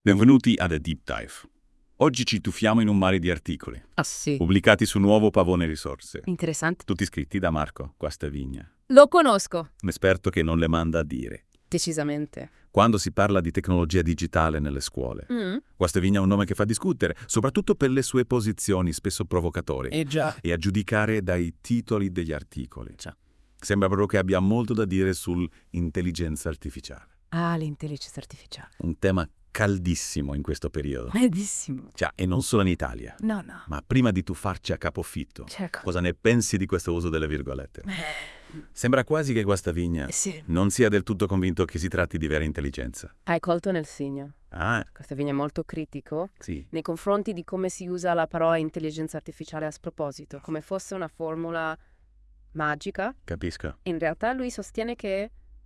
Benvenuti a The Deep Dive. Oggi ci tuffiamo in un mare di articoli, Ah sì, pubblicati su Nuovo Pavone Risorse, interessante. tutti scritti da Marco Guastavigna, Lo conosco, un esperto che non le manda a dire. decisamente. Quando si parla di tecnologia digitale nelle scuole, Guastavigna è un nome che fa discutere, soprattutto per le sue posizioni spesso provocatorie già. e a giudicare dai titoli degli articoli. Già. Sembra però che abbia molto da dire sull'intelligenza artificiale, Ah, l'intelligenza artificiale. un tema caldissimo in questo periodo. Bellissimo. Cioè, e non solo in Italia. No, no. Ma prima di tuffarci a capofitto, Certo. cosa ne pensi di questo uso delle virgolette? Sembra quasi che Guastavigna Sì. non sia del tutto convinto che si tratti di vera intelligenza. Hai colto nel segno. Ah, Guastavigna è molto critico sì. nei confronti di come si usa la parola intelligenza artificiale a sproposito, come fosse una formula magica. Capisco. In realtà lui sostiene che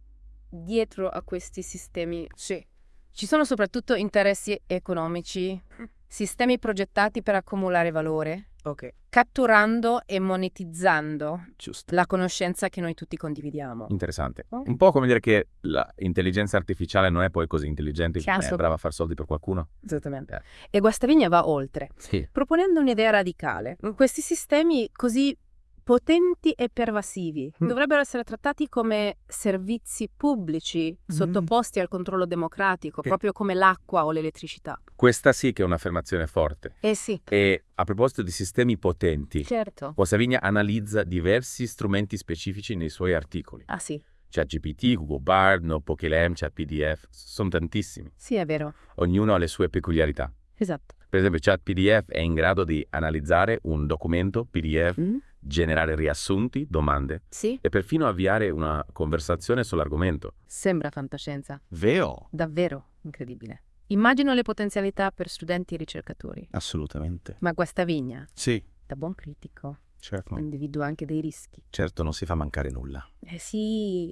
dietro a questi sistemi ci sono soprattutto interessi economici, sistemi progettati per accumulare valore, catturando e monetizzando Giusto. la conoscenza che noi tutti condividiamo. Interessante. Oh. Un po' come dire che l'intelligenza artificiale non è poi così intelligente, Chiaro. è brava a far soldi per qualcuno. Esattamente. E Guastavigna va oltre, Sì. proponendo un'idea radicale. Questi sistemi così potenti e pervasivi dovrebbero essere trattati come servizi pubblici sottoposti al controllo democratico, proprio come l'acqua o l'elettricità. Questa sì che è un'affermazione forte. Eh sì, E a proposito di sistemi potenti, certo. Guastavigna analizza diversi strumenti specifici nei suoi articoli. Ah sì, ChatGPT, Google Bard, NotebookLM, ChatPDF, sono tantissimi. sì è vero, Ognuno ha le sue peculiarità. esatto. Per esempio, ChatPDF è in grado di analizzare un documento PDF, generare riassunti, domande Sì, e perfino avviare una conversazione sull'argomento. sembra fantascienza. Vero? Davvero incredibile. Immagino le potenzialità per studenti e ricercatori. Assolutamente. Ma Guastavigna, Sì, da buon critico, certo. individua anche dei rischi. Certo, non si fa mancare nulla. Eh sì.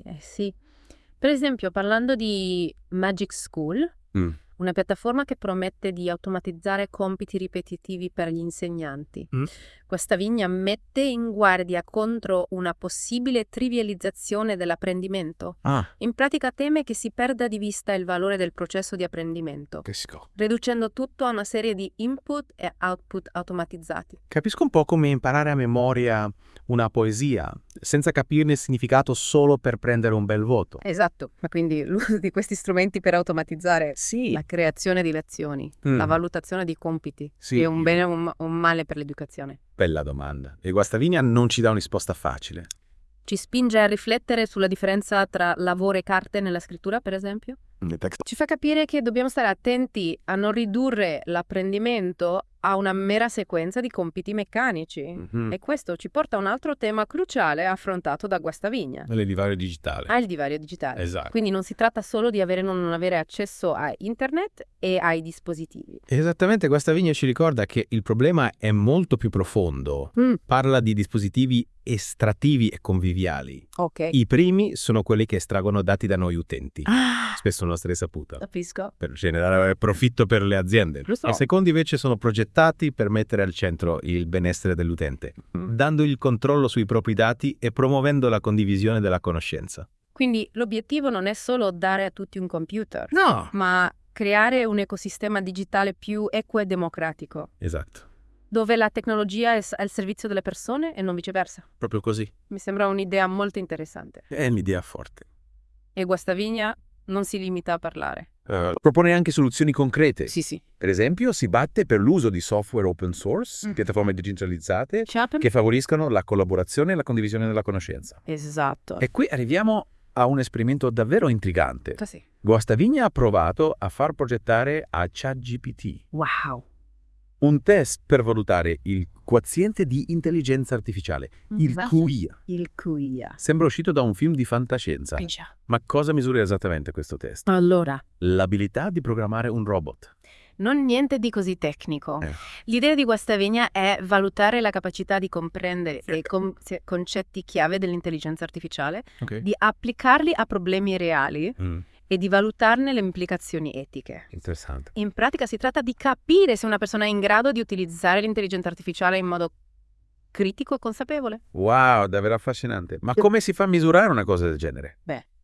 Per esempio, parlando di Magic School, una piattaforma che promette di automatizzare compiti ripetitivi per gli insegnanti. Guastavigna mette in guardia contro una possibile trivializzazione dell'apprendimento. Ah, In pratica teme che si perda di vista il valore del processo di apprendimento, capisco. riducendo tutto a una serie di input e output automatizzati. Capisco un po' come imparare a memoria una poesia, senza capirne il significato solo per prendere un bel voto. Esatto, ma quindi l'uso di questi strumenti per automatizzare Sì. la creazione di lezioni, la valutazione di compiti, Sì. è un bene o un male per l'educazione. Bella domanda. E Guastavigna non ci dà una risposta facile. Ci spinge a riflettere sulla differenza tra lavoro e carte nella scrittura, per esempio. Ci fa capire che dobbiamo stare attenti a non ridurre l'apprendimento a una mera sequenza di compiti meccanici. E questo ci porta a un altro tema cruciale affrontato da Guastavigna, Il divario digitale. al divario digitale. Esatto. Quindi non si tratta solo di avere o non avere accesso a internet e ai dispositivi. Esattamente, Guastavigna ci ricorda che il problema è molto più profondo. Parla di dispositivi estrattivi e conviviali. Ok. I primi sono quelli che estraggono dati da noi utenti, spesso nostra insaputa, Capisco. per generare profitto per le aziende. Giusto. I secondi invece sono progettati per mettere al centro il benessere dell'utente, dando il controllo sui propri dati e promuovendo la condivisione della conoscenza. Quindi l'obiettivo non è solo dare a tutti un computer, No! ma creare un ecosistema digitale più equo e democratico, Esatto, dove la tecnologia è al servizio delle persone e non viceversa. proprio così. Mi sembra un'idea molto interessante. È un'idea forte. E Guastavigna non si limita a parlare. Propone anche soluzioni concrete. Sì. Per esempio, si batte per l'uso di software open source, piattaforme decentralizzate, che favoriscano la collaborazione e la condivisione della conoscenza. Esatto. E qui arriviamo a un esperimento davvero intrigante. Sì. Guastavigna ha provato a far progettare a ChatGPT Wow. un test per valutare il quoziente di intelligenza artificiale, il QIA. Il QIA. Sembra uscito da un film di fantascienza. Ma cosa misura esattamente questo test? Allora, L'abilità di programmare un robot. non niente di così tecnico. L'idea di Guastavigna è valutare la capacità di comprendere i concetti chiave dell'intelligenza artificiale, di applicarli a problemi reali e di valutarne le implicazioni etiche. Interessante. In pratica si tratta di capire se una persona è in grado di utilizzare l'intelligenza artificiale in modo critico e consapevole. Wow, davvero affascinante. Ma come si fa a misurare una cosa del genere?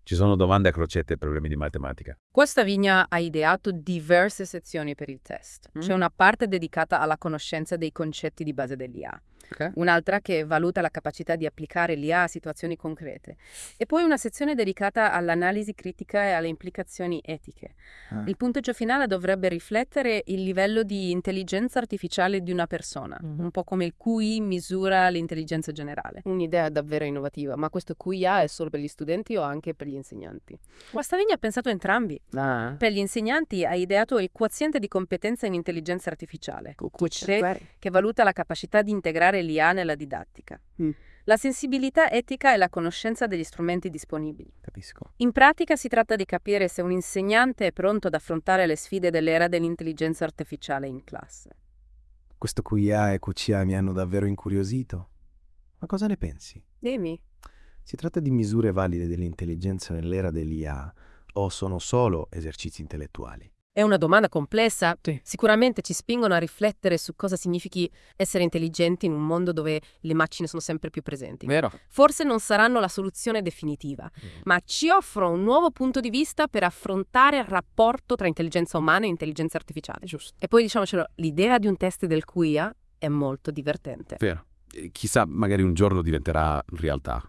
Ci sono domande a crocette e problemi di matematica. Guastavigna ha ideato diverse sezioni per il test. C'è una parte dedicata alla conoscenza dei concetti di base dell'IA. Un'altra che valuta la capacità di applicare l'IA a situazioni concrete. E poi una sezione dedicata all'analisi critica e alle implicazioni etiche. Il punteggio finale dovrebbe riflettere il livello di intelligenza artificiale di una persona, un po' come il QI misura l'intelligenza generale. Un'idea davvero innovativa, ma questo QIA è solo per gli studenti o anche per gli insegnanti? Guastavigna ha pensato a entrambi. Per gli insegnanti ha ideato il quoziente di competenza in intelligenza artificiale, che valuta la capacità di integrare l'IA nella didattica. La sensibilità etica e la conoscenza degli strumenti disponibili. Capisco. In pratica si tratta di capire se un insegnante è pronto ad affrontare le sfide dell'era dell'intelligenza artificiale in classe. Questo QIA e QCA mi hanno davvero incuriosito. Ma cosa ne pensi? Dimmi. Si tratta di misure valide dell'intelligenza nell'era dell'IA o sono solo esercizi intellettuali? È una domanda complessa. Sicuramente ci spingono a riflettere su cosa significhi essere intelligenti in un mondo dove le macchine sono sempre più presenti. Vero. Forse non saranno la soluzione definitiva, ma ci offrono un nuovo punto di vista per affrontare il rapporto tra intelligenza umana e intelligenza artificiale. Giusto. E poi diciamocelo, l'idea di un test del QIA è molto divertente. Vero. Chissà, magari un giorno diventerà realtà.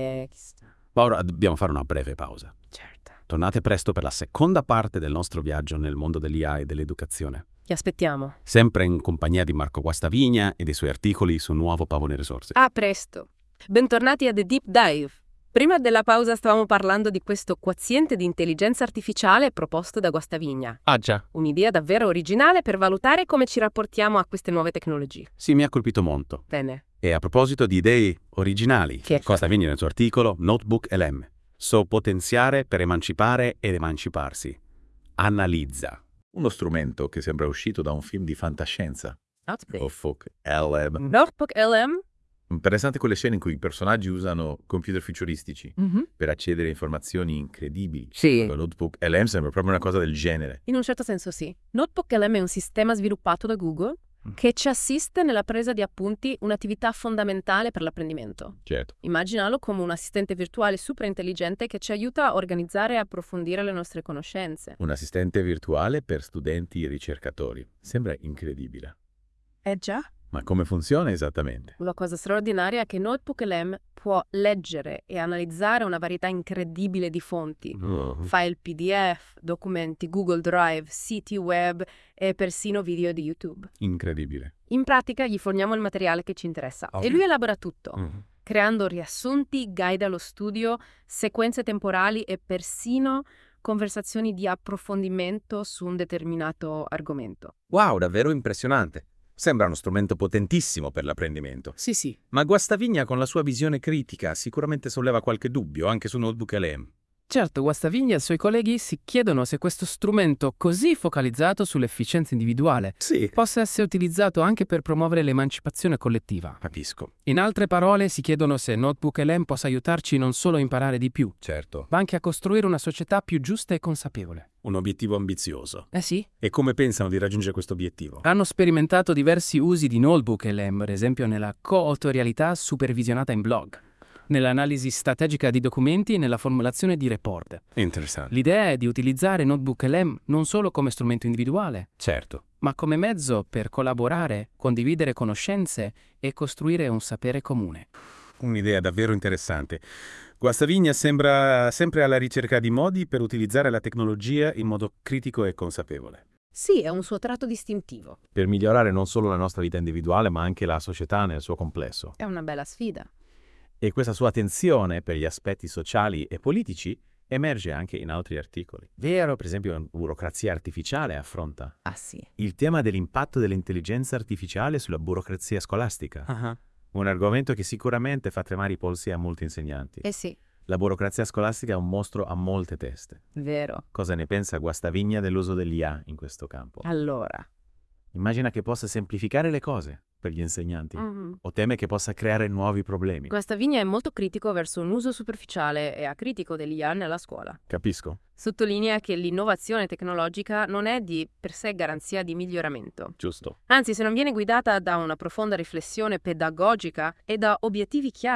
Ma ora dobbiamo fare una breve pausa. Certo. Tornate presto per la seconda parte del nostro viaggio nel mondo dell'IA e dell'educazione. Ti aspettiamo. Sempre in compagnia di Marco Guastavigna e dei suoi articoli su Nuovo Pavone Risorse. A presto. Bentornati a The Deep Dive. Prima della pausa stavamo parlando di questo quoziente di intelligenza artificiale proposto da Guastavigna. Ah già. Un'idea davvero originale per valutare come ci rapportiamo a queste nuove tecnologie. Sì, mi ha colpito molto. Bene. E a proposito di idee originali, Guastavigna nel suo articolo Notebook LM. So potenziare per emancipare ed emanciparsi. Analizza. Uno strumento che sembra uscito da un film di fantascienza. Notebook LM. Notebook LM? Interessante quelle scene in cui i personaggi usano computer futuristici per accedere a informazioni incredibili. Sì. Notebook LM sembra proprio una cosa del genere. In un certo senso sì. Notebook LM è un sistema sviluppato da Google che ci assiste nella presa di appunti, un'attività fondamentale per l'apprendimento. Certo. Immaginalo come un assistente virtuale super intelligente che ci aiuta a organizzare e approfondire le nostre conoscenze. Un assistente virtuale per studenti e ricercatori. Sembra incredibile. Già. Ma come funziona esattamente? La cosa straordinaria è che Notebook LM può leggere e analizzare una varietà incredibile di fonti, file PDF, documenti, Google Drive, siti web e persino video di YouTube. Incredibile. In pratica gli forniamo il materiale che ci interessa e lui elabora tutto, creando riassunti, guide allo studio, sequenze temporali e persino conversazioni di approfondimento su un determinato argomento. Wow, davvero impressionante. Sembra uno strumento potentissimo per l'apprendimento. Sì. Ma Guastavigna con la sua visione critica sicuramente solleva qualche dubbio anche su Notebook LM. Certo, Guastavigna e i suoi colleghi si chiedono se questo strumento così focalizzato sull'efficienza individuale possa essere utilizzato anche per promuovere l'emancipazione collettiva. Capisco. In altre parole, si chiedono se Notebook LM possa aiutarci non solo a imparare di più, Certo. ma anche a costruire una società più giusta e consapevole. Un obiettivo ambizioso. Sì. E come pensano di raggiungere questo obiettivo? Hanno sperimentato diversi usi di Notebook LM, ad esempio nella coautorialità supervisionata in blog, nell'analisi strategica di documenti e nella formulazione di report. Interessante. L'idea è di utilizzare Notebook LM non solo come strumento individuale, Certo. ma come mezzo per collaborare, condividere conoscenze e costruire un sapere comune. Un'idea davvero interessante. Guastavigna sembra sempre alla ricerca di modi per utilizzare la tecnologia in modo critico e consapevole. Sì, è un suo tratto distintivo. Per migliorare non solo la nostra vita individuale, ma anche la società nel suo complesso. È una bella sfida. E questa sua attenzione per gli aspetti sociali e politici emerge anche in altri articoli. Vero, per esempio, burocrazia artificiale affronta Sì. il tema dell'impatto dell'intelligenza artificiale sulla burocrazia scolastica. Un argomento che sicuramente fa tremare i polsi a molti insegnanti. Sì. La burocrazia scolastica è un mostro a molte teste. Vero. Cosa ne pensa Guastavigna dell'uso dell'IA in questo campo? Allora. Immagina che possa semplificare le cose per gli insegnanti o teme che possa creare nuovi problemi? Guastavigna è molto critico verso un uso superficiale e acritico dell'IA nella scuola. Capisco. Sottolinea che l'innovazione tecnologica non è di per sé garanzia di miglioramento. Giusto. Anzi, se non viene guidata da una profonda riflessione pedagogica e da obiettivi chiari,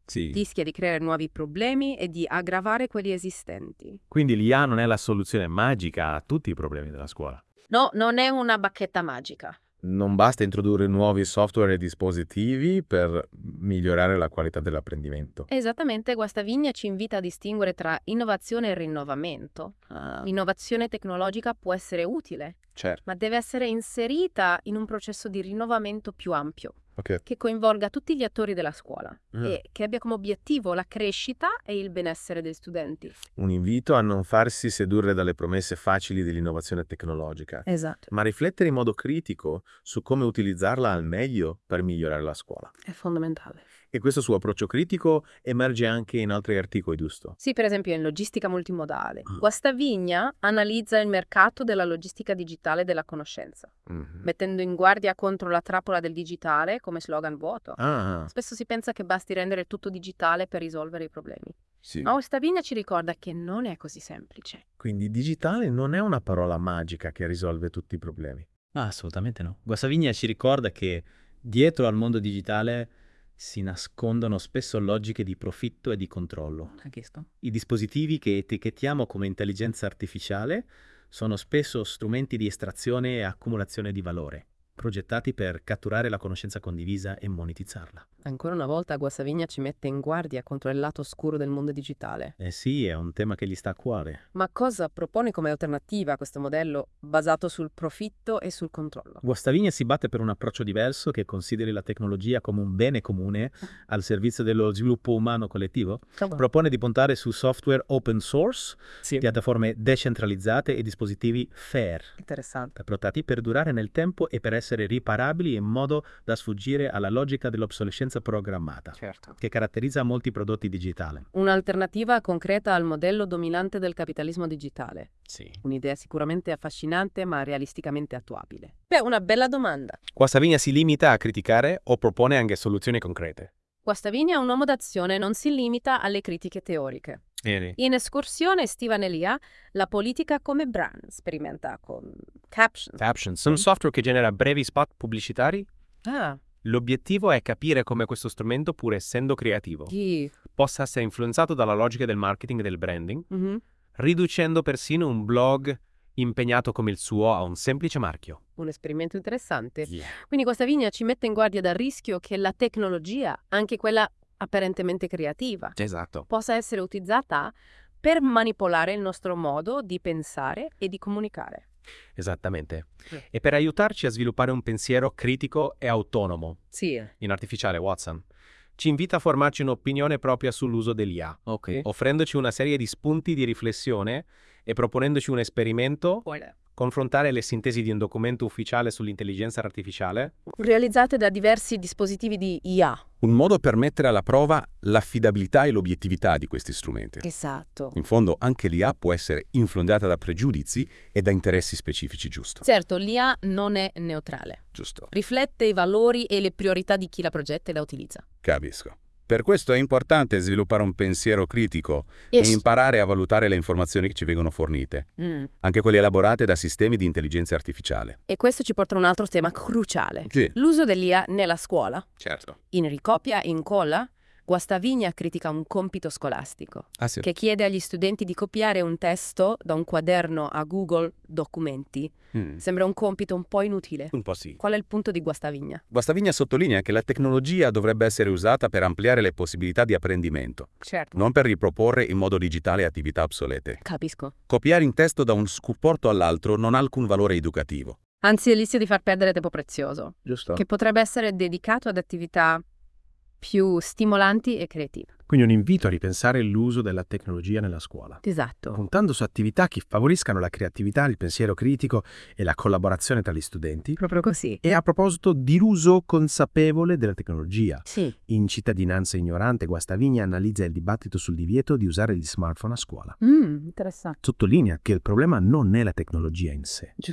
Sì. Rischia di creare nuovi problemi e di aggravare quelli esistenti. Quindi l'IA non è la soluzione magica a tutti i problemi della scuola. No, non è una bacchetta magica. Non basta introdurre nuovi software e dispositivi per migliorare la qualità dell'apprendimento. Esattamente, Guastaviglia ci invita a distinguere tra innovazione e rinnovamento. L'innovazione tecnologica può essere utile, Certo. ma deve essere inserita in un processo di rinnovamento più ampio, Ok. che coinvolga tutti gli attori della scuola e che abbia come obiettivo la crescita e il benessere degli studenti. Un invito a non farsi sedurre dalle promesse facili dell'innovazione tecnologica, Esatto. ma riflettere in modo critico su come utilizzarla al meglio per migliorare la scuola. È fondamentale. E questo suo approccio critico emerge anche in altri articoli, giusto? Sì, per esempio in logistica multimodale. Guastaviglia analizza il mercato della logistica digitale della conoscenza, mettendo in guardia contro la trappola del digitale come slogan vuoto. Spesso si pensa che basti rendere tutto digitale per risolvere i problemi. Sì. Ma Guastaviglia ci ricorda che non è così semplice. Quindi digitale non è una parola magica che risolve tutti i problemi. Assolutamente no. Guastaviglia ci ricorda che dietro al mondo digitale si nascondono spesso logiche di profitto e di controllo. I dispositivi che etichettiamo come intelligenza artificiale sono spesso strumenti di estrazione e accumulazione di valore, progettati per catturare la conoscenza condivisa e monetizzarla. Ancora una volta Guastaviglia ci mette in guardia contro il lato oscuro del mondo digitale. Eh sì, è un tema che gli sta a cuore. Ma cosa propone come alternativa a questo modello basato sul profitto e sul controllo? Guastaviglia si batte per un approccio diverso che consideri la tecnologia come un bene comune al servizio dello sviluppo umano collettivo. Propone di puntare su software open source, piattaforme decentralizzate e dispositivi fair, Interessante. progettati per durare nel tempo e per essere riparabili in modo da sfuggire alla logica dell'obsolescenza programmata, che caratterizza molti prodotti digitali. Un'alternativa concreta al modello dominante del capitalismo digitale. Sì. Un'idea sicuramente affascinante ma realisticamente attuabile. Beh, una bella domanda. Guastaviglia si limita a criticare o propone anche soluzioni concrete? Guastaviglia è un uomo d'azione, non si limita alle critiche teoriche. In escursione estiva nell'IA, la politica come brand sperimenta con Captions. Un software che genera brevi spot pubblicitari. Ah, L'obiettivo è capire come questo strumento, pur essendo creativo, possa essere influenzato dalla logica del marketing e del branding, riducendo persino un blog impegnato come il suo a un semplice marchio. un esperimento interessante. Quindi Guastaviglia ci mette in guardia dal rischio che la tecnologia, anche quella apparentemente creativa, Esatto. possa essere utilizzata per manipolare il nostro modo di pensare e di comunicare. Esattamente. E per aiutarci a sviluppare un pensiero critico e autonomo, Sì. in artificiale Watson, ci invita a formarci un'opinione propria sull'uso dell'IA, offrendoci una serie di spunti di riflessione e proponendoci un esperimento, confrontare le sintesi di un documento ufficiale sull'intelligenza artificiale, Realizzate da diversi dispositivi di IA. Un modo per mettere alla prova l'affidabilità e l'obiettività di questi strumenti. Esatto. In fondo, anche l'IA può essere influenzata da pregiudizi e da interessi specifici, giusto? Certo, l'IA non è neutrale. Giusto. Riflette i valori e le priorità di chi la progetta e la utilizza. Capisco. Per questo è importante sviluppare un pensiero critico e imparare a valutare le informazioni che ci vengono fornite, anche quelle elaborate da sistemi di intelligenza artificiale. E questo ci porta a un altro tema cruciale. Sì. L'uso dell'IA nella scuola. Certo. In ricopia, in colla, Guastaviglia critica un compito scolastico Ah sì. che chiede agli studenti di copiare un testo da un quaderno a Google Documenti. Sembra un compito un po' inutile. Un po' sì. Qual è il punto di Guastaviglia? Guastaviglia sottolinea che la tecnologia dovrebbe essere usata per ampliare le possibilità di apprendimento, Certo. non per riproporre in modo digitale attività obsolete. Capisco. Copiare in testo da un supporto all'altro non ha alcun valore educativo. Anzi, rischia di far perdere tempo prezioso, Giusto? che potrebbe essere dedicato ad attività più stimolanti e creative. Quindi un invito a ripensare l'uso della tecnologia nella scuola, Esatto. puntando su attività che favoriscano la creatività, il pensiero critico e la collaborazione tra gli studenti. Proprio così. E a proposito di uso consapevole della tecnologia, Sì. in Cittadinanza ignorante, Guastaviglia analizza il dibattito sul divieto di usare gli smartphone a scuola. Interessante. Sottolinea che il problema non è la tecnologia in sé, Giusto.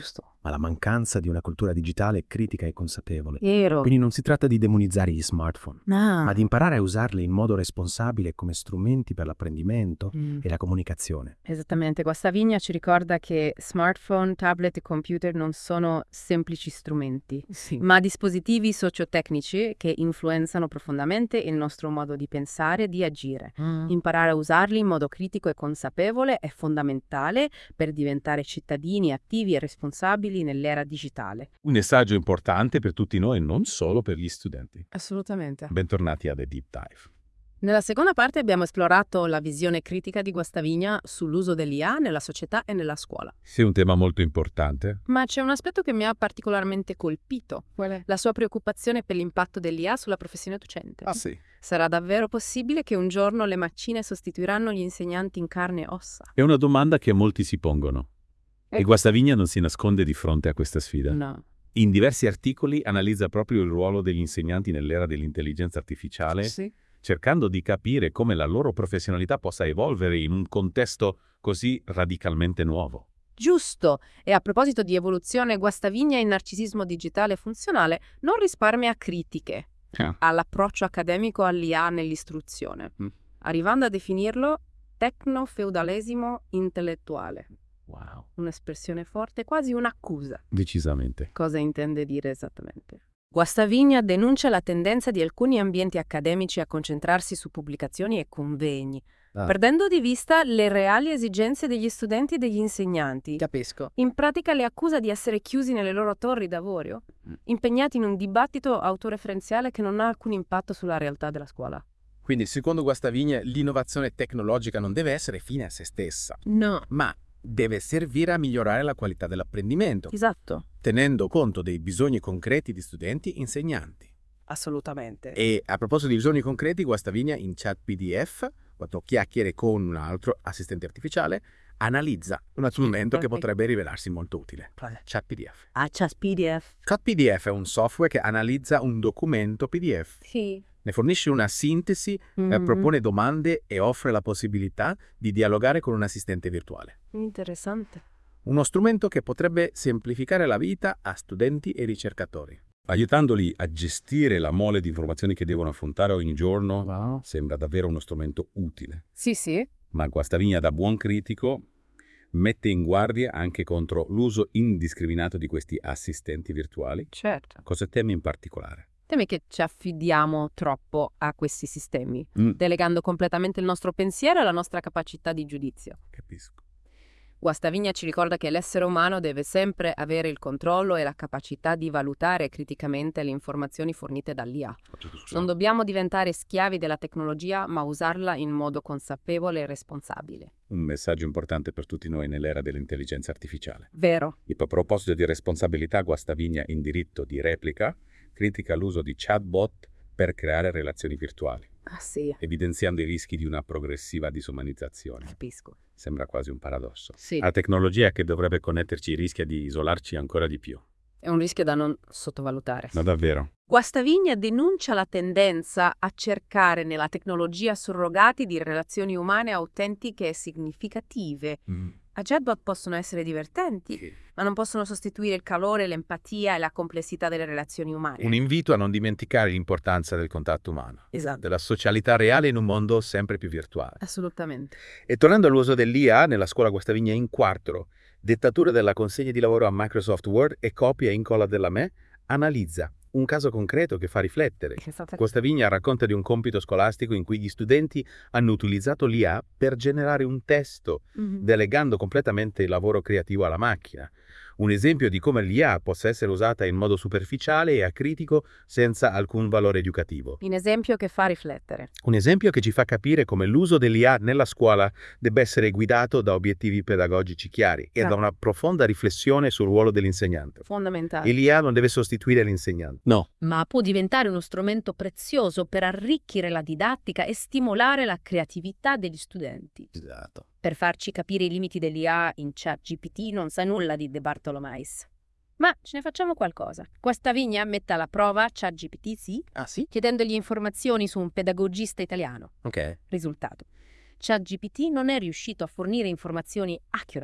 ma la mancanza di una cultura digitale critica e consapevole. Vero. Quindi non si tratta di demonizzare gli smartphone, ma di imparare a usarli in modo responsabile come strumenti per l'apprendimento e la comunicazione. Esattamente, Guastavigna ci ricorda che smartphone, tablet e computer non sono semplici strumenti, ma dispositivi sociotecnici che influenzano profondamente il nostro modo di pensare e di agire. Imparare a usarli in modo critico e consapevole è fondamentale per diventare cittadini attivi e responsabili nell'era digitale. Un messaggio importante per tutti noi, non solo per gli studenti. Assolutamente. Bentornati a The Deep Dive. Nella seconda parte abbiamo esplorato la visione critica di Guastavigna sull'uso dell'IA nella società e nella scuola. Sì, è un tema molto importante. Ma c'è un aspetto che mi ha particolarmente colpito. Qual è? La sua preoccupazione per l'impatto dell'IA sulla professione docente. Ah sì. Sarà davvero possibile che un giorno le macchine sostituiranno gli insegnanti in carne e ossa? È una domanda che molti si pongono. E Guastavigna non si nasconde di fronte a questa sfida. No. In diversi articoli analizza proprio il ruolo degli insegnanti nell'era dell'intelligenza artificiale, cercando di capire come la loro professionalità possa evolvere in un contesto così radicalmente nuovo. Giusto! E a proposito di evoluzione, Guastavigna in Narcisismo digitale funzionale non risparmia critiche all'approccio accademico all'IA nell'istruzione, arrivando a definirlo tecno-feudalesimo intellettuale. Wow. Un'espressione forte, quasi un'accusa. Decisamente. Cosa intende dire esattamente? Guastavigna denuncia la tendenza di alcuni ambienti accademici a concentrarsi su pubblicazioni e convegni, perdendo di vista le reali esigenze degli studenti e degli insegnanti. Capisco. In pratica le accusa di essere chiusi nelle loro torri d'avorio, impegnati in un dibattito autoreferenziale che non ha alcun impatto sulla realtà della scuola. Quindi, secondo Guastavigna, l'innovazione tecnologica non deve essere fine a se stessa, No. ma deve servire a migliorare la qualità dell'apprendimento, Esatto. tenendo conto dei bisogni concreti di studenti e insegnanti. Assolutamente. E a proposito di bisogni concreti, Guastavigna in chat PDF, quando chiacchiere con un altro assistente artificiale, analizza uno strumento che potrebbe rivelarsi molto utile. Chat PDF. Chat PDF. Chat PDF è un software che analizza un documento PDF. Sì. Ne fornisce una sintesi, propone domande e offre la possibilità di dialogare con un assistente virtuale. Interessante. Uno strumento che potrebbe semplificare la vita a studenti e ricercatori. Aiutandoli a gestire la mole di informazioni che devono affrontare ogni giorno, sembra davvero uno strumento utile. Sì. Ma Guastavigna, da buon critico, mette in guardia anche contro l'uso indiscriminato di questi assistenti virtuali. Certo. Cosa teme in particolare? Teme che ci affidiamo troppo a questi sistemi, delegando completamente il nostro pensiero e la nostra capacità di giudizio. Capisco. Guastavigna ci ricorda che l'essere umano deve sempre avere il controllo e la capacità di valutare criticamente le informazioni fornite dall'IA. Non dobbiamo diventare schiavi della tecnologia, ma usarla in modo consapevole e responsabile. Un messaggio importante per tutti noi nell'era dell'intelligenza artificiale. Vero. E a proposito di responsabilità, Guastavigna in diritto di replica critica l'uso di chatbot per creare relazioni virtuali, Sì. evidenziando i rischi di una progressiva disumanizzazione. Capisco. Sembra quasi un paradosso. Sì. La tecnologia che dovrebbe connetterci rischia di isolarci ancora di più. È un rischio da non sottovalutare. Ma davvero? Guastavigna denuncia la tendenza a cercare nella tecnologia surrogati di relazioni umane autentiche e significative. A chatbot possono essere divertenti, ma non possono sostituire il calore, l'empatia e la complessità delle relazioni umane. Un invito a non dimenticare l'importanza del contatto umano, Esatto. della socialità reale in un mondo sempre più virtuale. Assolutamente. E tornando all'uso dell'IA nella scuola Guastavigna in quarto, dettatura della consegna di lavoro a Microsoft Word e copia e incolla della me, analizza un caso concreto che fa riflettere. Guastavigna racconta di un compito scolastico in cui gli studenti hanno utilizzato l'IA per generare un testo, delegando completamente il lavoro creativo alla macchina. Un esempio di come l'IA possa essere usata in modo superficiale e acritico senza alcun valore educativo. Un esempio che fa riflettere. Un esempio che ci fa capire come l'uso dell'IA nella scuola debba essere guidato da obiettivi pedagogici chiari e da una profonda riflessione sul ruolo dell'insegnante. Fondamentale. E l'IA non deve sostituire l'insegnante. No. Ma può diventare uno strumento prezioso per arricchire la didattica e stimolare la creatività degli studenti. Esatto. Per farci capire i limiti dell'IA in ChatGPT non sa nulla di De Bartolomais. Ma ce ne facciamo qualcosa. Guastavigna mette alla prova ChatGPT, sì, chiedendogli informazioni su un pedagogista italiano. Ok. Risultato. ChatGPT non è riuscito a fornire informazioni accurate,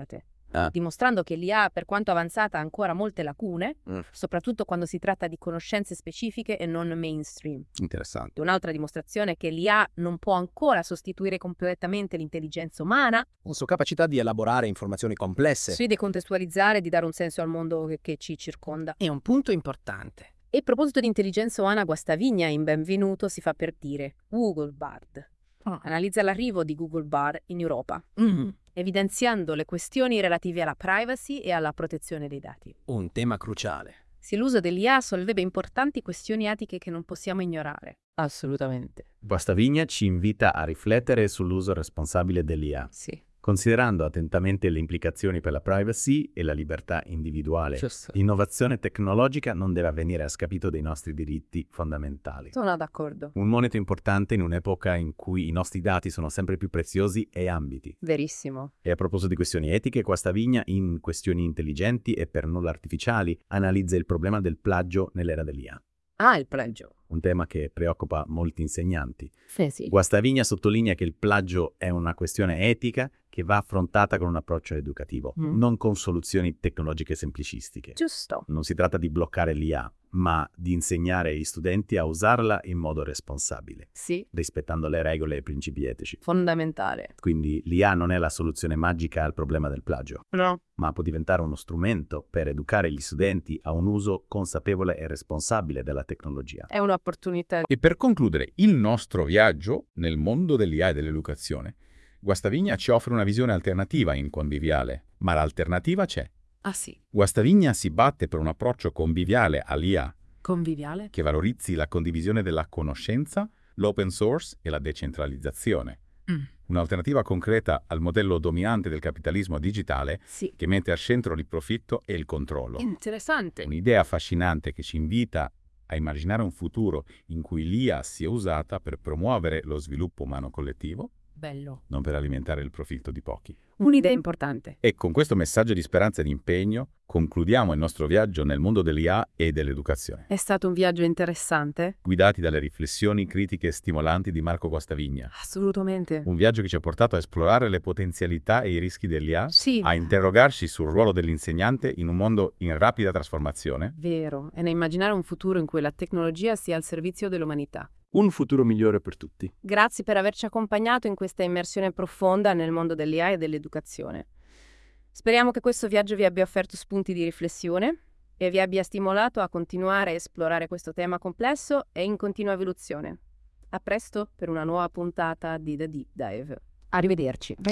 dimostrando che l'IA, per quanto avanzata, ha ancora molte lacune, soprattutto quando si tratta di conoscenze specifiche e non mainstream. Interessante. Un'altra dimostrazione è che l'IA non può ancora sostituire completamente l'intelligenza umana, la sua capacità di elaborare informazioni complesse, di decontestualizzare e di dare un senso al mondo che ci circonda. È un punto importante. E a proposito di intelligenza umana, Guastavigna in Benvenuto si fa per dire Google Bard. Analizza l'arrivo di Google Bard in Europa, evidenziando le questioni relative alla privacy e alla protezione dei dati. Un tema cruciale. Se l'uso dell'IA solleva importanti questioni etiche che non possiamo ignorare. Assolutamente. Guastavigna ci invita a riflettere sull'uso responsabile dell'IA. Sì. Considerando attentamente le implicazioni per la privacy e la libertà individuale. Giusto. L'innovazione tecnologica non deve avvenire a scapito dei nostri diritti fondamentali. Sono d'accordo. Un monito importante in un'epoca in cui i nostri dati sono sempre più preziosi e ambiti. Verissimo. E a proposito di questioni etiche, Guastavigna, in Questioni intelligenti e per nulla artificiali, analizza il problema del plagio nell'era dell'IA. Il plagio. Un tema che preoccupa molti insegnanti. Sì. Guastavigna sottolinea che il plagio è una questione etica che va affrontata con un approccio educativo, non con soluzioni tecnologiche semplicistiche. Giusto. Non si tratta di bloccare l'IA, ma di insegnare agli studenti a usarla in modo responsabile, Sì. rispettando le regole e i principi etici. Fondamentale. Quindi l'IA non è la soluzione magica al problema del plagio, No. ma può diventare uno strumento per educare gli studenti a un uso consapevole e responsabile della tecnologia. È un'opportunità. E per concludere il nostro viaggio nel mondo dell'IA e dell'educazione, Guastavigna ci offre una visione alternativa in Conviviale, ma l'alternativa c'è. Sì. Guastavigna si batte per un approccio conviviale all'IA Conviviale. che valorizzi la condivisione della conoscenza, l'open source e la decentralizzazione. Un'alternativa concreta al modello dominante del capitalismo digitale Sì. che mette al centro il profitto e il controllo. Interessante. Un'idea affascinante che ci invita a immaginare un futuro in cui l'IA sia usata per promuovere lo sviluppo umano collettivo, Bello. non per alimentare il profitto di pochi. Un'idea importante. E con questo messaggio di speranza e di impegno concludiamo il nostro viaggio nel mondo dell'IA e dell'educazione. È stato un viaggio interessante? Guidati dalle riflessioni critiche e stimolanti di Marco Guastavigna. Assolutamente. Un viaggio che ci ha portato a esplorare le potenzialità e i rischi dell'IA, Sì. a interrogarci sul ruolo dell'insegnante in un mondo in rapida trasformazione. Vero. E ne immaginare un futuro in cui la tecnologia sia al servizio dell'umanità. Un futuro migliore per tutti. Grazie per averci accompagnato in questa immersione profonda nel mondo dell'IA e dell'educazione. Speriamo che questo viaggio vi abbia offerto spunti di riflessione e vi abbia stimolato a continuare a esplorare questo tema complesso e in continua evoluzione. A presto per una nuova puntata di The Deep Dive. Arrivederci.